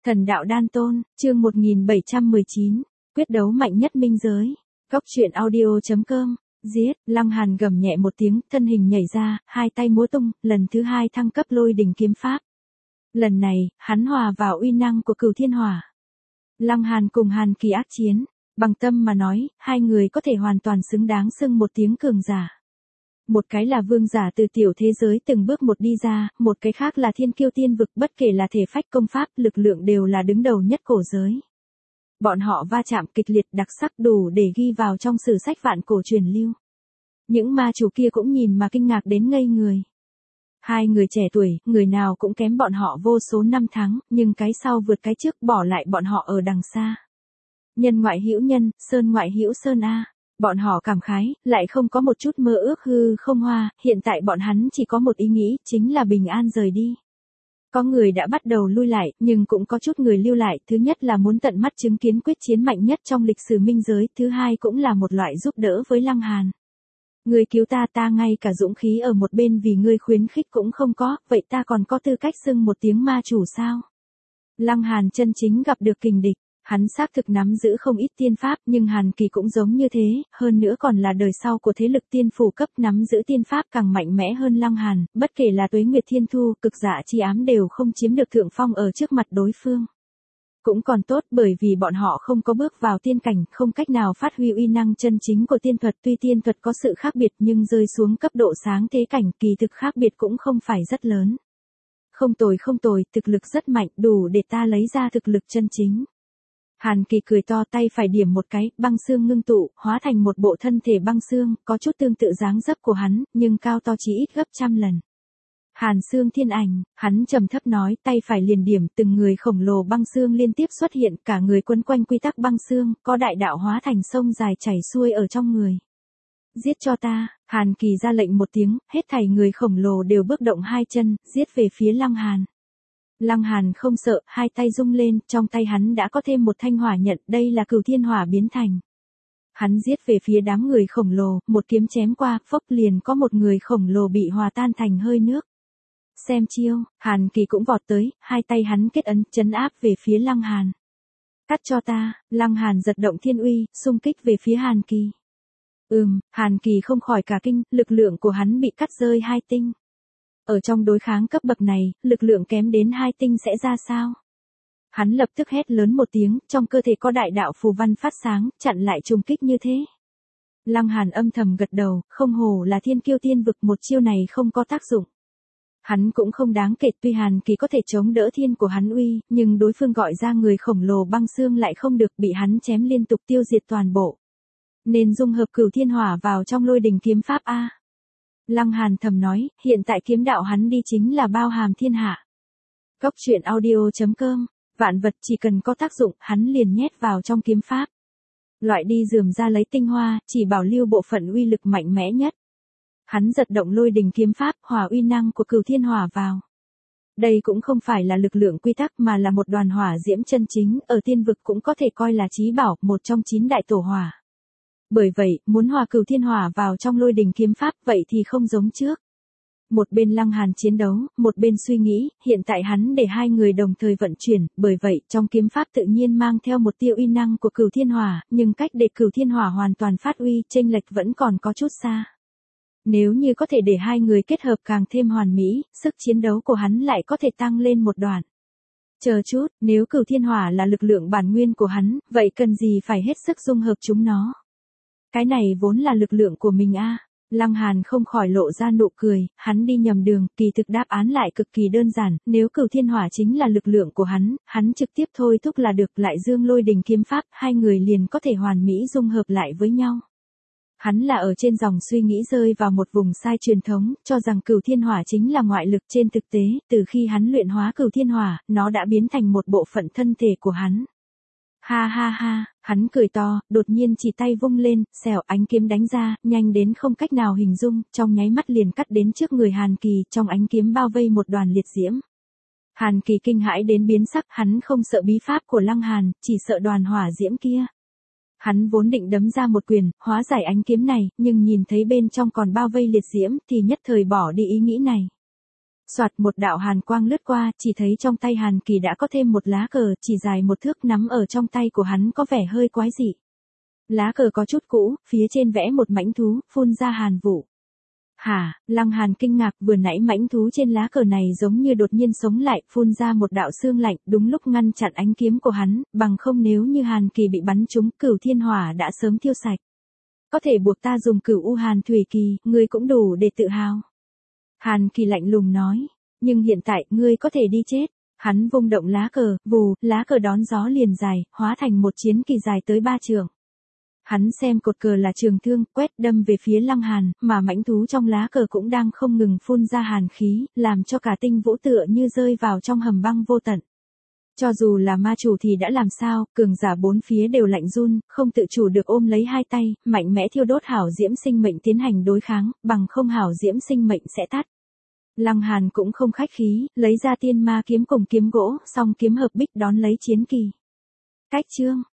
Thần đạo đan tôn, chương 1719, quyết đấu mạnh nhất minh giới. Góc truyện audio.com. Giết, Lăng Hàn gầm nhẹ một tiếng, thân hình nhảy ra, hai tay múa tung, lần thứ hai thăng cấp lôi đỉnh kiếm pháp. Lần này, hắn hòa vào uy năng của Cửu Thiên Hỏa. Lăng Hàn cùng Hàn Kỳ ác chiến, bằng tâm mà nói, hai người có thể hoàn toàn xứng đáng xưng một tiếng cường giả. Một cái là vương giả từ tiểu thế giới từng bước một đi ra, một cái khác là thiên kiêu tiên vực, bất kể là thể phách công pháp, lực lượng đều là đứng đầu nhất cổ giới. Bọn họ va chạm kịch liệt đặc sắc đủ để ghi vào trong sử sách vạn cổ truyền lưu. Những ma chủ kia cũng nhìn mà kinh ngạc đến ngây người. Hai người trẻ tuổi, người nào cũng kém bọn họ vô số năm tháng, nhưng cái sau vượt cái trước, bỏ lại bọn họ ở đằng xa. Nhân ngoại hữu nhân, sơn ngoại hữu sơn a. Bọn họ cảm khái, lại không có một chút mơ ước hư không hoa, hiện tại bọn hắn chỉ có một ý nghĩ, chính là bình an rời đi. Có người đã bắt đầu lui lại, nhưng cũng có chút người lưu lại, thứ nhất là muốn tận mắt chứng kiến quyết chiến mạnh nhất trong lịch sử minh giới, thứ hai cũng là một loại giúp đỡ với Lăng Hàn. Người cứu ta, ta ngay cả dũng khí ở một bên vì ngươi khuyến khích cũng không có, vậy ta còn có tư cách xưng một tiếng ma chủ sao? Lăng Hàn chân chính gặp được kình địch. Hắn xác thực nắm giữ không ít tiên pháp, nhưng Hàn Kỳ cũng giống như thế, hơn nữa còn là đời sau của thế lực tiên phủ cấp, nắm giữ tiên pháp càng mạnh mẽ hơn Lăng Hàn, bất kể là Tuế Nguyệt Thiên Thu, Cực Dạ Chi Ám đều không chiếm được thượng phong ở trước mặt đối phương. Cũng còn tốt, bởi vì bọn họ không có bước vào tiên cảnh, không cách nào phát huy uy năng chân chính của tiên thuật, tuy tiên thuật có sự khác biệt nhưng rơi xuống cấp độ sáng thế cảnh, kỳ thực khác biệt cũng không phải rất lớn. Không tồi, thực lực rất mạnh, đủ để ta lấy ra thực lực chân chính. Hàn Kỳ cười to, tay phải điểm một cái, băng xương ngưng tụ, hóa thành một bộ thân thể băng xương, có chút tương tự dáng dấp của hắn, nhưng cao to chí ít gấp trăm lần. Hàn Xương Thiên Ảnh, hắn trầm thấp nói, tay phải liền điểm, từng người khổng lồ băng xương liên tiếp xuất hiện, cả người quấn quanh quy tắc băng xương, có đại đạo hóa thành sông dài chảy xuôi ở trong người. Giết cho ta, Hàn Kỳ ra lệnh một tiếng, hết thảy người khổng lồ đều bước động hai chân, giết về phía Lăng Hàn. Lăng Hàn không sợ, hai tay rung lên, trong tay hắn đã có thêm một thanh hỏa nhận, đây là Cửu Thiên Hỏa biến thành. Hắn giết về phía đám người khổng lồ, một kiếm chém qua, phốc liền có một người khổng lồ bị hòa tan thành hơi nước. Xem chiêu, Hàn Kỳ cũng vọt tới, hai tay hắn kết ấn, trấn áp về phía Lăng Hàn. Cắt cho ta, Lăng Hàn giật động thiên uy, xung kích về phía Hàn Kỳ. Hàn Kỳ không khỏi cả kinh, lực lượng của hắn bị cắt rơi hai tinh. Ở trong đối kháng cấp bậc này, lực lượng kém đến hai tinh sẽ ra sao? Hắn lập tức hét lớn một tiếng, trong cơ thể có đại đạo phù văn phát sáng, chặn lại trùng kích như thế. Lăng Hàn âm thầm gật đầu, không hổ là thiên kiêu tiên vực, một chiêu này không có tác dụng. Hắn cũng không đáng kể, tuy Hàn Kỳ có thể chống đỡ thiên của hắn uy, nhưng đối phương gọi ra người khổng lồ băng xương lại không được, bị hắn chém liên tục tiêu diệt toàn bộ. Nên dung hợp Cửu Thiên Hỏa vào trong lôi đỉnh kiếm pháp a. Lăng Hàn thầm nói, hiện tại kiếm đạo hắn đi chính là bao hàm thiên hạ. Góc truyện audio.com, vạn vật chỉ cần có tác dụng, hắn liền nhét vào trong kiếm pháp. Loại đi rườm ra lấy tinh hoa, chỉ bảo lưu bộ phận uy lực mạnh mẽ nhất. Hắn giật động lôi đỉnh kiếm pháp, hòa uy năng của Cửu Thiên Hỏa vào. Đây cũng không phải là lực lượng quy tắc mà là một đoàn hỏa diễm chân chính, ở tiên vực cũng có thể coi là chí bảo, một trong 9 đại tổ hỏa. Bởi vậy, muốn hòa Cửu Thiên Hỏa vào trong lôi đỉnh kiếm pháp, vậy thì không giống trước. Một bên Lăng Hàn chiến đấu, một bên suy nghĩ, hiện tại hắn để hai người đồng thời vận chuyển, bởi vậy, trong kiếm pháp tự nhiên mang theo một tia uy năng của Cửu Thiên Hỏa, nhưng cách để Cửu Thiên Hỏa hoàn toàn phát uy, chênh lệch vẫn còn có chút xa. Nếu như có thể để hai người kết hợp càng thêm hoàn mỹ, sức chiến đấu của hắn lại có thể tăng lên một đoạn. Chờ chút, nếu Cửu Thiên Hỏa là lực lượng bản nguyên của hắn, vậy cần gì phải hết sức dung hợp chúng nó? Cái này vốn là lực lượng của mình a. Lăng Hàn không khỏi lộ ra nụ cười, hắn đi nhầm đường, kỳ thực đáp án lại cực kỳ đơn giản, nếu Cửu Thiên Hỏa chính là lực lượng của hắn trực tiếp thôi thúc là được, lại dương lôi đỉnh kiếm pháp, hai người liền có thể hoàn mỹ dung hợp lại với nhau. Hắn là ở trên dòng suy nghĩ rơi vào một vùng sai truyền thống, cho rằng Cửu Thiên Hỏa chính là ngoại lực, trên thực tế, từ khi hắn luyện hóa Cửu Thiên Hỏa, nó đã biến thành một bộ phận thân thể của hắn. Ha ha ha, hắn cười to, đột nhiên chỉ tay vung lên, xèo, ánh kiếm đánh ra, nhanh đến không cách nào hình dung, trong nháy mắt liền cắt đến trước người Hàn Kỳ, trong ánh kiếm bao vây một đoàn liệt diễm. Hàn Kỳ kinh hãi đến biến sắc, hắn không sợ bí pháp của Lăng Hàn, chỉ sợ đoàn hỏa diễm kia. Hắn vốn định đấm ra một quyền, hóa giải ánh kiếm này, nhưng nhìn thấy bên trong còn bao vây liệt diễm, thì nhất thời bỏ đi ý nghĩ này. Soạt một đạo hàn quang lướt qua, chỉ thấy trong tay Hàn Kỳ đã có thêm một lá cờ, chỉ dài 1 thước nắm ở trong tay của hắn có vẻ hơi quái dị. Lá cờ có chút cũ, phía trên vẽ một mãnh thú, phun ra hàn vụ. Hả, Lăng Hàn kinh ngạc, vừa nãy mãnh thú trên lá cờ này giống như đột nhiên sống lại, phun ra một đạo xương lạnh, đúng lúc ngăn chặn ánh kiếm của hắn, bằng không nếu như Hàn Kỳ bị bắn trúng, Cửu Thiên Hỏa đã sớm thiêu sạch. Có thể buộc ta dùng Cửu U Hàn Thủy Kỳ, ngươi cũng đủ để tự hào. Hàn Kỳ lạnh lùng nói, nhưng hiện tại, ngươi có thể đi chết. Hắn vung động lá cờ, vù, lá cờ đón gió liền dài, hóa thành một chiến kỳ dài tới 3 trượng. Hắn xem cột cờ là trường thương, quét đâm về phía Lăng Hàn, mà mãnh thú trong lá cờ cũng đang không ngừng phun ra hàn khí, làm cho cả tinh vũ tựa như rơi vào trong hầm băng vô tận. Cho dù là ma chủ thì đã làm sao, cường giả 4 phía đều lạnh run, không tự chủ được ôm lấy 2 tay, mạnh mẽ thiêu đốt hảo diễm sinh mệnh tiến hành đối kháng, bằng không hảo diễm sinh mệnh sẽ tắt. Lăng Hàn cũng không khách khí, lấy ra tiên ma kiếm cùng kiếm gỗ, song kiếm hợp bích đón lấy chiến kỳ. Cách chương